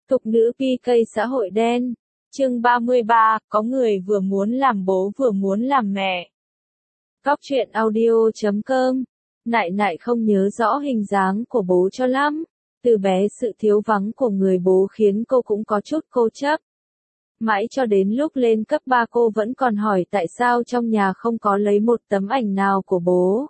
Tục nữ PK xã hội đen. Chương 33, có người vừa muốn làm bố vừa muốn làm mẹ. Cóc truyện audio.com. Nại nại không nhớ rõ hình dáng của bố cho lắm. Từ bé sự thiếu vắng của người bố khiến cô cũng có chút cô chấp. Mãi cho đến lúc lên cấp 3 cô vẫn còn hỏi tại sao trong nhà không có lấy một tấm ảnh nào của bố.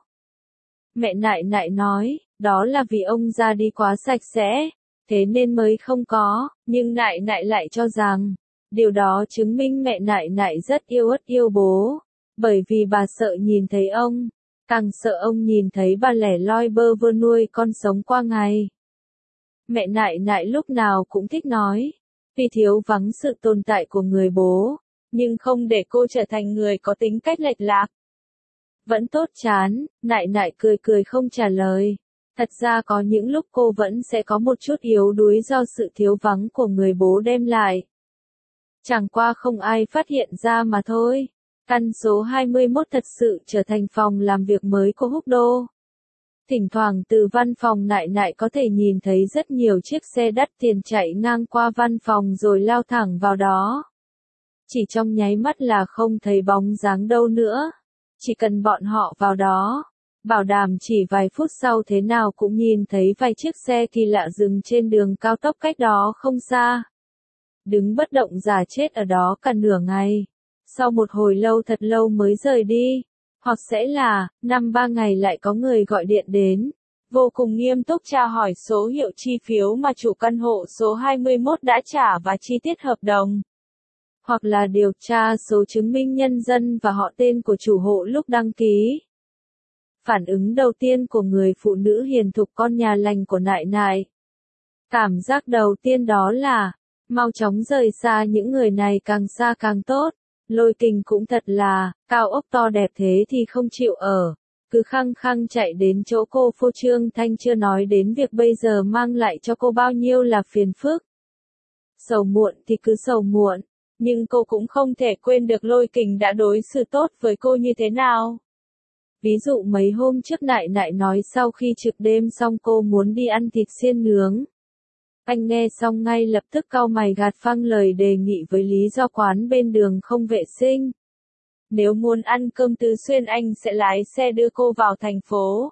Mẹ nại nại nói, đó là vì ông ra đi quá sạch sẽ, thế nên mới không có, nhưng nại nại lại cho rằng, điều đó chứng minh mẹ nại nại rất yêu bố, bởi vì bà sợ nhìn thấy ông, càng sợ ông nhìn thấy bà lẻ loi bơ vơ nuôi con sống qua ngày. Mẹ nại nại lúc nào cũng thích nói, vì thiếu vắng sự tồn tại của người bố, nhưng không để cô trở thành người có tính cách lệch lạc. Vẫn tốt chán, nại nại cười cười không trả lời. Thật ra có những lúc cô vẫn sẽ có một chút yếu đuối do sự thiếu vắng của người bố đem lại. Chẳng qua không ai phát hiện ra mà thôi. Căn số 21 thật sự trở thành phòng làm việc mới của Húc Đô. Thỉnh thoảng từ văn phòng nại nại có thể nhìn thấy rất nhiều chiếc xe đắt tiền chạy ngang qua văn phòng rồi lao thẳng vào đó. Chỉ trong nháy mắt là không thấy bóng dáng đâu nữa. Chỉ cần bọn họ vào đó, bảo đảm chỉ vài phút sau thế nào cũng nhìn thấy vài chiếc xe kỳ lạ dừng trên đường cao tốc cách đó không xa. Đứng bất động giả chết ở đó cả nửa ngày. Sau một hồi lâu thật lâu mới rời đi. Hoặc sẽ là, 5-3 ngày lại có người gọi điện đến. Vô cùng nghiêm túc tra hỏi số hiệu chi phiếu mà chủ căn hộ số 21 đã trả và chi tiết hợp đồng. Hoặc là điều tra số chứng minh nhân dân và họ tên của chủ hộ lúc đăng ký. Phản ứng đầu tiên của người phụ nữ hiền thục con nhà lành của nại nại. Cảm giác đầu tiên đó là, mau chóng rời xa những người này càng xa càng tốt. Lôi Kình cũng thật là, cao ốc to đẹp thế thì không chịu ở. Cứ khăng khăng chạy đến chỗ cô phô trương thanh chưa nói đến việc bây giờ mang lại cho cô bao nhiêu là phiền phức. Sầu muộn thì cứ sầu muộn. Nhưng cô cũng không thể quên được Lôi Kình đã đối xử tốt với cô như thế nào. Ví dụ mấy hôm trước nại nại nói sau khi trực đêm xong cô muốn đi ăn thịt xiên nướng. Anh nghe xong ngay lập tức cau mày gạt phăng lời đề nghị với lý do quán bên đường không vệ sinh. Nếu muốn ăn cơm Tứ Xuyên anh sẽ lái xe đưa cô vào thành phố.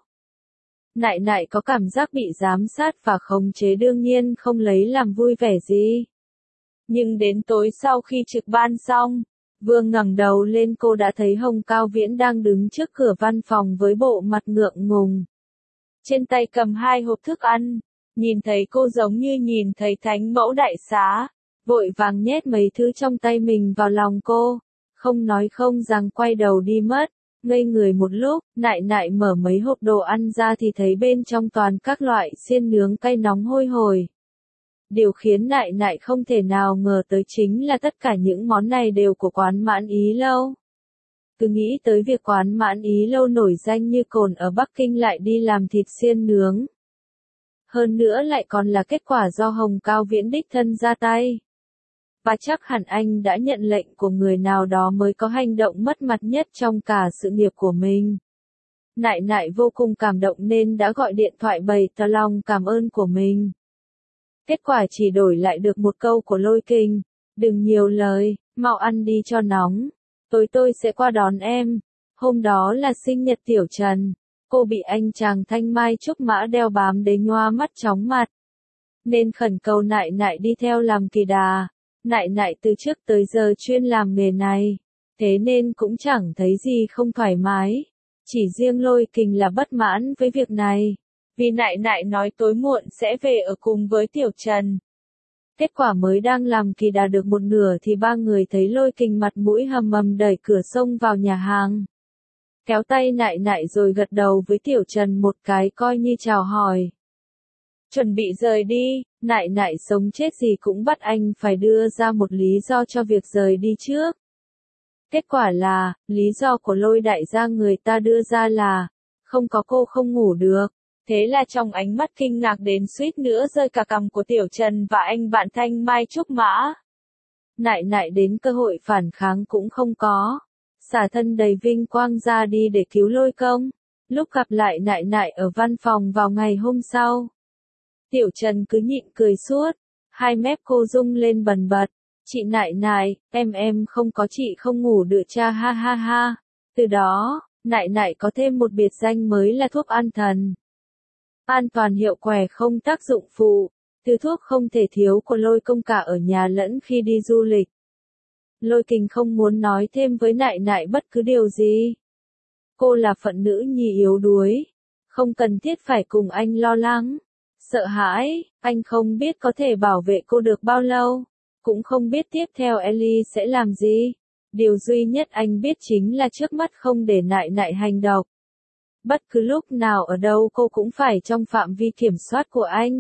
Nại nại có cảm giác bị giám sát và khống chế đương nhiên không lấy làm vui vẻ gì. Nhưng đến tối sau khi trực ban xong, vừa ngẩng đầu lên cô đã thấy Hồng Cao Viễn đang đứng trước cửa văn phòng với bộ mặt ngượng ngùng. Trên tay cầm 2 hộp thức ăn, nhìn thấy cô giống như nhìn thấy thánh mẫu đại xá, vội vàng nhét mấy thứ trong tay mình vào lòng cô, không nói không rằng quay đầu đi mất. Ngây người một lúc, nại nại mở mấy hộp đồ ăn ra thì thấy bên trong toàn các loại xiên nướng cay nóng hôi hổi. Điều khiến nại nại không thể nào ngờ tới chính là tất cả những món này đều của quán Mãn Ý Lâu. Cứ nghĩ tới việc quán Mãn Ý Lâu nổi danh như cồn ở Bắc Kinh lại đi làm thịt xiên nướng. Hơn nữa lại còn là kết quả do Hồng Cao Viễn đích thân ra tay. Và chắc hẳn anh đã nhận lệnh của người nào đó mới có hành động mất mặt nhất trong cả sự nghiệp của mình. Nại nại vô cùng cảm động nên đã gọi điện thoại bày tỏ lòng cảm ơn của mình. Kết quả chỉ đổi lại được một câu của Lôi Kình, đừng nhiều lời, mau ăn đi cho nóng, tối tôi sẽ qua đón em. Hôm đó là sinh nhật Tiểu Trần, cô bị anh chàng thanh mai trúc mã đeo bám đến nhóa mắt chóng mặt. Nên khẩn cầu nại nại đi theo làm kỳ đà, nại nại từ trước tới giờ chuyên làm nghề này, thế nên cũng chẳng thấy gì không thoải mái. Chỉ riêng Lôi Kình là bất mãn với việc này. Vì nại nại nói tối muộn sẽ về ở cùng với Tiểu Trần. Kết quả mới đang làm kỳ đà được một nửa thì 3 người thấy Lôi Kình mặt mũi hầm hầm đẩy cửa xông vào nhà hàng. Kéo tay nại nại rồi gật đầu với Tiểu Trần một cái coi như chào hỏi. Chuẩn bị rời đi, nại nại sống chết gì cũng bắt anh phải đưa ra một lý do cho việc rời đi trước. Kết quả là, lý do của Lôi đại gia người ta đưa ra là, không có cô không ngủ được. Thế là trong ánh mắt kinh ngạc đến suýt nữa rơi cả cằm của Tiểu Trần và anh bạn thanh mai trúc mã. Nại nại đến cơ hội phản kháng cũng không có. Xả thân đầy vinh quang ra đi để cứu Lôi công. Lúc gặp lại nại nại ở văn phòng vào ngày hôm sau. Tiểu Trần cứ nhịn cười suốt. Hai mép cô rung lên bần bật. Chị nại nại, em không có chị không ngủ được cha ha ha ha. Từ đó, nại nại có thêm một biệt danh mới là thuốc an thần. An toàn hiệu quả không tác dụng phụ. Thứ thuốc không thể thiếu của Lôi Công cả ở nhà lẫn khi đi du lịch. Lôi Kình không muốn nói thêm với nại nại bất cứ điều gì. Cô là phận nữ nhi yếu đuối. Không cần thiết phải cùng anh lo lắng. Sợ hãi, anh không biết có thể bảo vệ cô được bao lâu. Cũng không biết tiếp theo Ellie sẽ làm gì. Điều duy nhất anh biết chính là trước mắt không để nại nại hành động. Bất cứ lúc nào ở đâu cô cũng phải trong phạm vi kiểm soát của anh.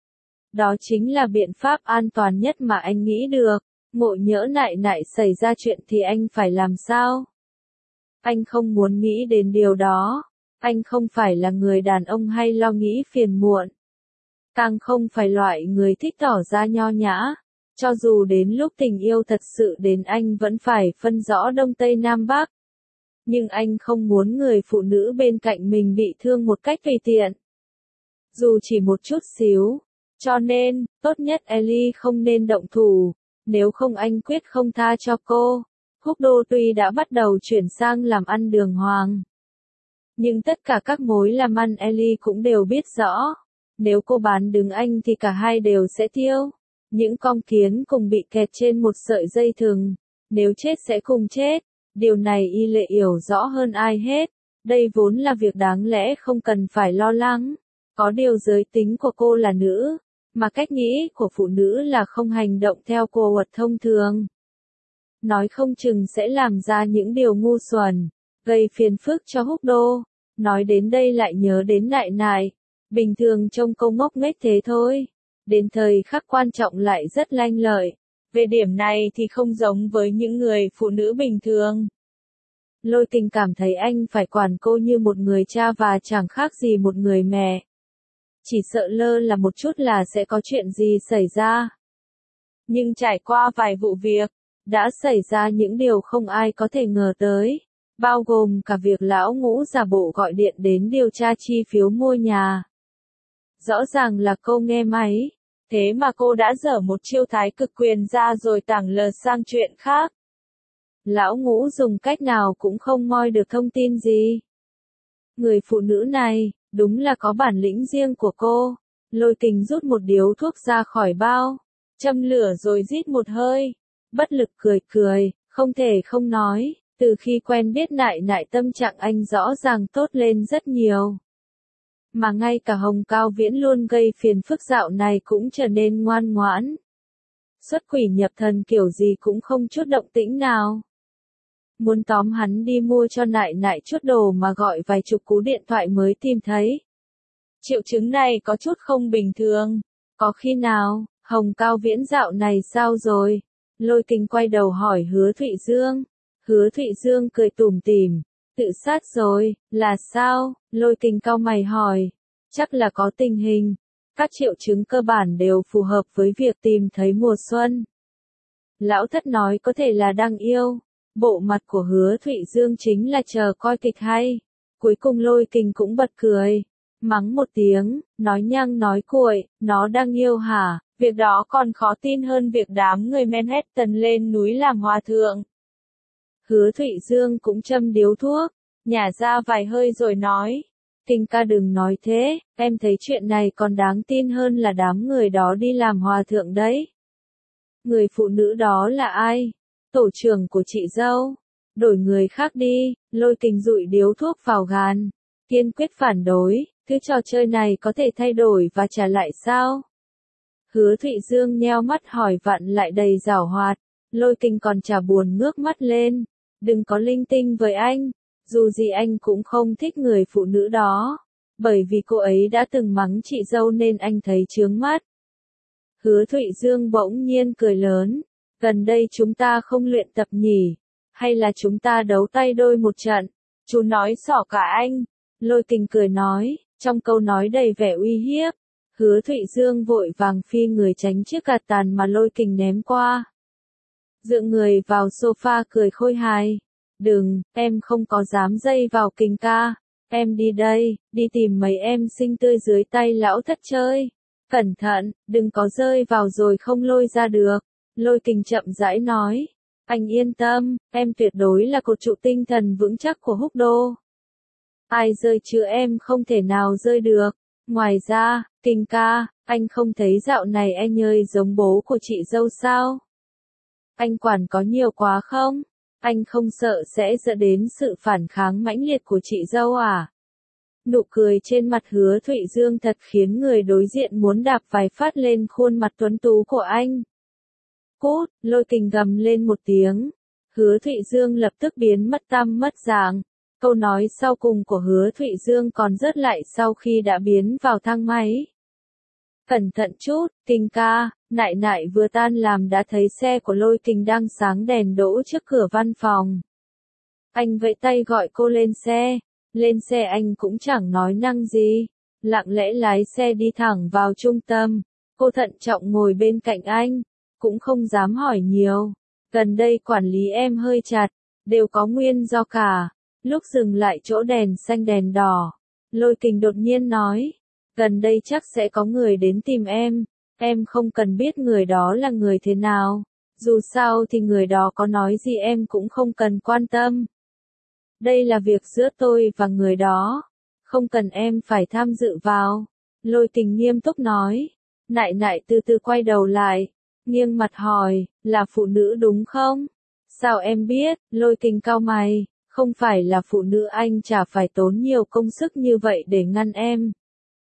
Đó chính là biện pháp an toàn nhất mà anh nghĩ được. Ngộ nhỡ nại nại xảy ra chuyện thì anh phải làm sao? Anh không muốn nghĩ đến điều đó. Anh không phải là người đàn ông hay lo nghĩ phiền muộn. Càng không phải loại người thích tỏ ra nho nhã. Cho dù đến lúc tình yêu thật sự đến anh vẫn phải phân rõ Đông Tây Nam Bắc. Nhưng anh không muốn người phụ nữ bên cạnh mình bị thương một cách tùy tiện. Dù chỉ một chút xíu. Cho nên, tốt nhất Ellie không nên động thủ. Nếu không anh quyết không tha cho cô. Húc Đô tuy đã bắt đầu chuyển sang làm ăn đường hoàng. Nhưng tất cả các mối làm ăn Ellie cũng đều biết rõ. Nếu cô bán đứng anh thì cả hai đều sẽ tiêu. Những con kiến cùng bị kẹt trên một sợi dây thừng. Nếu chết sẽ cùng chết. Điều này y lệ hiểu rõ hơn ai hết. Đây vốn là việc đáng lẽ không cần phải lo lắng. Có điều giới tính của cô là nữ. Mà cách nghĩ của phụ nữ là không hành động theo cô luật thông thường. Nói không chừng sẽ làm ra những điều ngu xuẩn. Gây phiền phức cho Húc Đô. Nói đến đây lại nhớ đến nại nại. Bình thường trông cô ngốc nghếch thế thôi. Đến thời khắc quan trọng lại rất lanh lợi. Về điểm này thì không giống với những người phụ nữ bình thường. Lôi Kình cảm thấy anh phải quản cô như một người cha và chẳng khác gì một người mẹ. Chỉ sợ lơ là một chút là sẽ có chuyện gì xảy ra. Nhưng trải qua vài vụ việc, đã xảy ra những điều không ai có thể ngờ tới. Bao gồm cả việc lão Ngũ giả bộ gọi điện đến điều tra chi phiếu mua nhà. Rõ ràng là cô nghe máy. Thế mà cô đã dở một chiêu thái cực quyền ra rồi tảng lờ sang chuyện khác. Lão Ngũ dùng cách nào cũng không moi được thông tin gì. Người phụ nữ này, đúng là có bản lĩnh riêng của cô. Lôi Kình rút một điếu thuốc ra khỏi bao. Châm lửa rồi rít một hơi. Bất lực cười cười, không thể không nói. Từ khi quen biết nại nại tâm trạng anh rõ ràng tốt lên rất nhiều. Mà ngay cả Hồng Cao Viễn luôn gây phiền phức dạo này cũng trở nên ngoan ngoãn. Xuất quỷ nhập thần kiểu gì cũng không chút động tĩnh nào. Muốn tóm hắn đi mua cho nại nại chút đồ mà gọi vài chục cú điện thoại mới tìm thấy. Triệu chứng này có chút không bình thường. Có khi nào, Hồng Cao Viễn dạo này sao rồi? Lôi Kình quay đầu hỏi Hứa Thụy Dương. Hứa Thụy Dương cười tủm tỉm. Tự sát rồi, là sao? Lôi Kình cau mày hỏi. Chắc là có tình hình. Các triệu chứng cơ bản đều phù hợp với việc tìm thấy mùa xuân. Lão Thất nói có thể là đang yêu. Bộ mặt của Hứa Thụy Dương chính là chờ coi kịch hay. Cuối cùng Lôi Kình cũng bật cười. Mắng một tiếng, nói nhăng nói cuội, nó đang yêu hả? Việc đó còn khó tin hơn việc đám người Manhattan lên núi làm hòa thượng. Hứa Thụy Dương cũng châm điếu thuốc, nhả ra vài hơi rồi nói. Kình ca đừng nói thế, em thấy chuyện này còn đáng tin hơn là đám người đó đi làm hòa thượng đấy. Người phụ nữ đó là ai? Tổ trưởng của chị dâu. Đổi người khác đi. Lôi Kình dụi điếu thuốc vào gan. Kiên quyết phản đối. Thứ trò chơi này có thể thay đổi và trả lại sao? Hứa Thụy Dương nheo mắt hỏi vặn lại đầy giảo hoạt. Lôi Kình còn chả buồn ngước mắt lên. Đừng có linh tinh với anh. Dù gì anh cũng không thích người phụ nữ đó. Bởi vì cô ấy đã từng mắng chị dâu nên anh thấy chướng mắt. Hứa Thụy Dương bỗng nhiên cười lớn. Gần đây chúng ta không luyện tập nhỉ? Hay là chúng ta đấu tay đôi một trận? Chú nói xỏ cả anh. Lôi Kình cười nói, trong câu nói đầy vẻ uy hiếp. Hứa Thụy Dương vội vàng phi người tránh chiếc gạt tàn mà Lôi Kình ném qua. Dựa người vào sofa cười khôi hài. Đừng, em không có dám dây vào Kình ca. Em đi đây, đi tìm mấy em xinh tươi dưới tay lão Thất chơi. Cẩn thận, đừng có rơi vào rồi không lôi ra được. Lôi Kình chậm rãi nói. Anh yên tâm, em tuyệt đối là cột trụ tinh thần vững chắc của Húc Đô. Ai rơi chứ em không thể nào rơi được. Ngoài ra, Kình ca, anh không thấy dạo này anh ơi giống bố của chị dâu sao? Anh quản có nhiều quá không? Anh không sợ sẽ dẫn đến sự phản kháng mãnh liệt của chị dâu à? Nụ cười trên mặt Hứa Thụy Dương thật khiến người đối diện muốn đạp vài phát lên khuôn mặt tuấn tú của anh. Cút, Lôi Kình gầm lên một tiếng. Hứa Thụy Dương lập tức biến mất tăm mất dạng. Câu nói sau cùng của Hứa Thụy Dương còn rớt lại sau khi đã biến vào thang máy. Cẩn thận chút, Kình ca, nại nại vừa tan làm đã thấy xe của Lôi Kình đang sáng đèn đỗ trước cửa văn phòng. Anh vẫy tay gọi cô lên xe. Lên xe anh cũng chẳng nói năng gì. Lặng lẽ lái xe đi thẳng vào trung tâm. Cô thận trọng ngồi bên cạnh anh. Cũng không dám hỏi nhiều. Gần đây quản lý em hơi chặt. Đều có nguyên do cả. Lúc dừng lại chỗ đèn xanh đèn đỏ. Lôi Kình đột nhiên nói. Gần đây chắc sẽ có người đến tìm em. Em không cần biết người đó là người thế nào. Dù sao thì người đó có nói gì em cũng không cần quan tâm. Đây là việc giữa tôi và người đó. Không cần em phải tham dự vào. Lôi Kình nghiêm túc nói. Nại nại từ từ quay đầu lại. Nghiêng mặt hỏi, là phụ nữ đúng không? Sao em biết? Lôi Kình cau mày. Không phải là phụ nữ anh chả phải tốn nhiều công sức như vậy để ngăn em.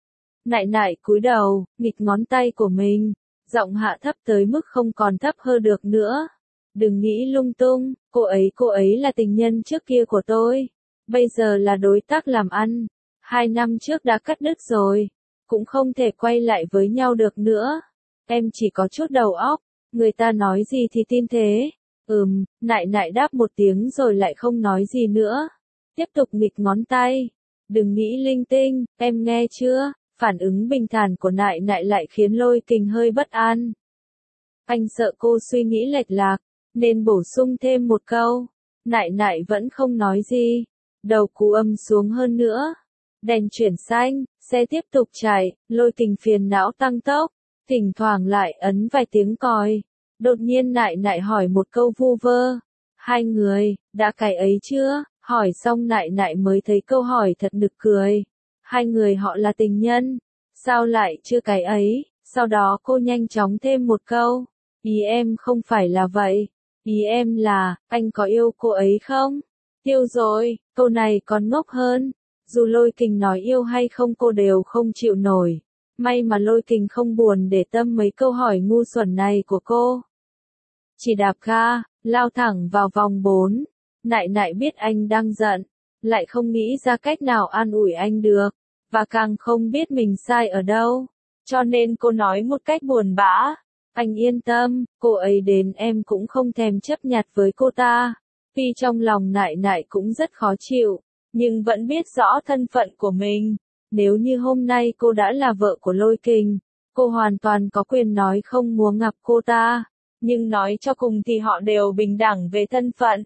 Nại nại cúi đầu, nghịch ngón tay của mình. Giọng hạ thấp tới mức không còn thấp hơn được nữa. Đừng nghĩ lung tung, cô ấy là tình nhân trước kia của tôi. Bây giờ là đối tác làm ăn. 2 năm trước đã cắt đứt rồi. Cũng không thể quay lại với nhau được nữa. Em chỉ có chút đầu óc. Người ta nói gì thì tin thế. Nại nại đáp một tiếng rồi lại không nói gì nữa. Tiếp tục nghịch ngón tay. Đừng nghĩ linh tinh, em nghe chưa? Phản ứng bình thản của nại nại lại khiến Lôi Kình hơi bất an. Anh sợ cô suy nghĩ lệch lạc, nên bổ sung thêm một câu. Nại nại vẫn không nói gì. Đầu cú âm xuống hơn nữa. Đèn chuyển xanh, xe tiếp tục chạy, Lôi Kình phiền não tăng tốc. Thỉnh thoảng lại ấn vài tiếng còi. Đột nhiên nại nại hỏi một câu vu vơ. Hai người, đã cái ấy chưa? Hỏi xong nại nại mới thấy câu hỏi thật nực cười. Hai người họ là tình nhân. Sao lại chưa cái ấy? Sau đó cô nhanh chóng thêm một câu. Ý em không phải là vậy. Ý em là, anh có yêu cô ấy không? Yêu rồi, câu này còn ngốc hơn. Dù Lôi Kình nói yêu hay không cô đều không chịu nổi. May mà Lôi Kình không buồn để tâm mấy câu hỏi ngu xuẩn này của cô. Chỉ đạp ga, lao thẳng vào vòng 4. Nại nại biết anh đang giận, lại không nghĩ ra cách nào an ủi anh được, và càng không biết mình sai ở đâu. Cho nên cô nói một cách buồn bã. Anh yên tâm, cô ấy đến em cũng không thèm chấp nhặt với cô ta. Tuy trong lòng nại nại cũng rất khó chịu, nhưng vẫn biết rõ thân phận của mình. Nếu như hôm nay cô đã là vợ của Lôi Kình, cô hoàn toàn có quyền nói không muốn gặp cô ta. Nhưng nói cho cùng thì họ đều bình đẳng về thân phận.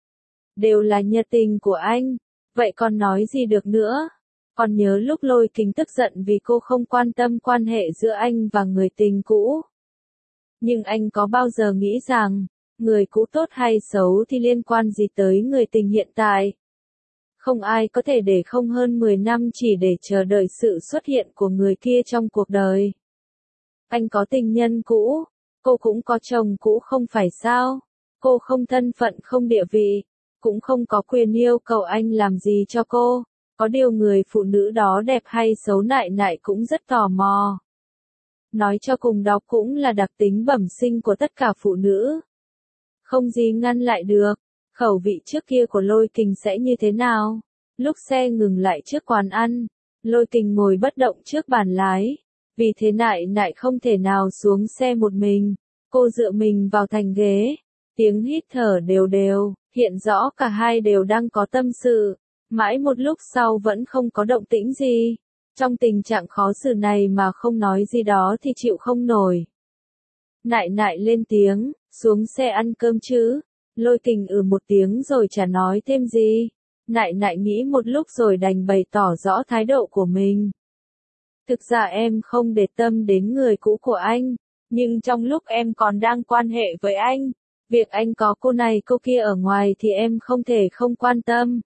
Đều là nhật tình của anh. Vậy còn nói gì được nữa? Còn nhớ lúc Lôi Kình tức giận vì cô không quan tâm quan hệ giữa anh và người tình cũ. Nhưng anh có bao giờ nghĩ rằng, người cũ tốt hay xấu thì liên quan gì tới người tình hiện tại? Không ai có thể để không hơn 10 năm chỉ để chờ đợi sự xuất hiện của người kia trong cuộc đời. Anh có tình nhân cũ, cô cũng có chồng cũ không phải sao? Cô không thân phận không địa vị, cũng không có quyền yêu cầu anh làm gì cho cô. Có điều người phụ nữ đó đẹp hay xấu nại nại cũng rất tò mò. Nói cho cùng đó cũng là đặc tính bẩm sinh của tất cả phụ nữ. Không gì ngăn lại được. Khẩu vị trước kia của Lôi Kình sẽ như thế nào? Lúc xe ngừng lại trước quán ăn, Lôi Kình ngồi bất động trước bàn lái. Vì thế nại nại không thể nào xuống xe một mình. Cô dựa mình vào thành ghế. Tiếng hít thở đều đều, hiện rõ cả hai đều đang có tâm sự. Mãi một lúc sau vẫn không có động tĩnh gì. Trong tình trạng khó xử này mà không nói gì đó thì chịu không nổi. Nại nại lên tiếng, xuống xe ăn cơm chứ. Lôi Kình một tiếng rồi chả nói thêm gì. Nại nại nghĩ một lúc rồi đành bày tỏ rõ thái độ của mình. Thực ra em không để tâm đến người cũ của anh, nhưng trong lúc em còn đang quan hệ với anh, việc anh có cô này cô kia ở ngoài thì em không thể không quan tâm.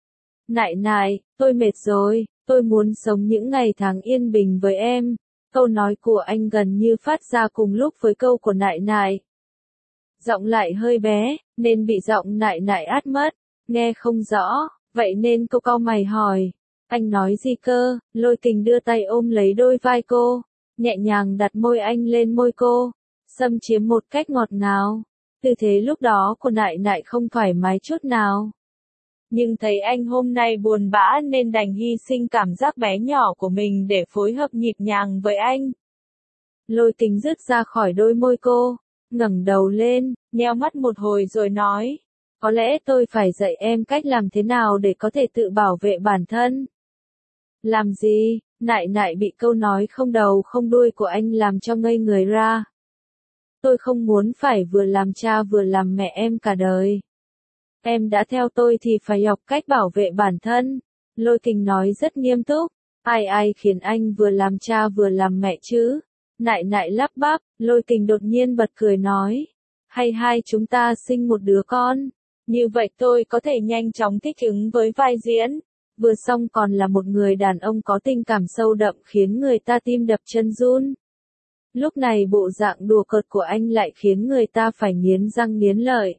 Nại nại, tôi mệt rồi, tôi muốn sống những ngày tháng yên bình với em. Câu nói của anh gần như phát ra cùng lúc với câu của nại nại. Giọng lại hơi bé, nên bị giọng nại nại át mất, nghe không rõ, vậy nên cô cau mày hỏi. Anh nói gì cơ? Lôi Kình đưa tay ôm lấy đôi vai cô, nhẹ nhàng đặt môi anh lên môi cô, xâm chiếm một cách ngọt ngào. Tư thế lúc đó của nại nại không thoải mái chút nào. Nhưng thấy anh hôm nay buồn bã nên đành hy sinh cảm giác bé nhỏ của mình để phối hợp nhịp nhàng với anh. Lôi Kình rứt ra khỏi đôi môi cô, ngẩng đầu lên, nheo mắt một hồi rồi nói, có lẽ tôi phải dạy em cách làm thế nào để có thể tự bảo vệ bản thân. Làm gì? Nại nại bị câu nói không đầu không đuôi của anh làm cho ngây người ra. Tôi không muốn phải vừa làm cha vừa làm mẹ em cả đời. Em đã theo tôi thì phải học cách bảo vệ bản thân. Lôi Kình nói rất nghiêm túc. Ai khiến anh vừa làm cha vừa làm mẹ chứ? Nại nại lắp bắp, Lôi Kình đột nhiên bật cười nói. Hay hai chúng ta sinh một đứa con. Như vậy tôi có thể nhanh chóng thích ứng với vai diễn. Vừa xong còn là một người đàn ông có tình cảm sâu đậm khiến người ta tim đập chân run. Lúc này bộ dạng đùa cợt của anh lại khiến người ta phải nghiến răng nghiến lợi.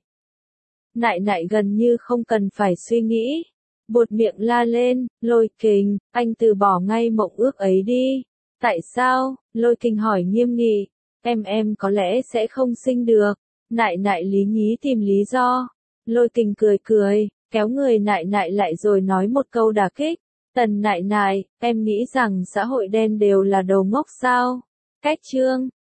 Nại nại gần như không cần phải suy nghĩ. Buột miệng la lên, Lôi Kình, anh từ bỏ ngay mộng ước ấy đi. Tại sao? Lôi Kình hỏi nghiêm nghị. Em có lẽ sẽ không sinh được. Nại nại lý nhí tìm lý do. Lôi Kình cười cười, kéo người nại nại lại rồi nói một câu đả kích. Tần nại nại, em nghĩ rằng xã hội đen đều là đồ ngốc sao? Cách chương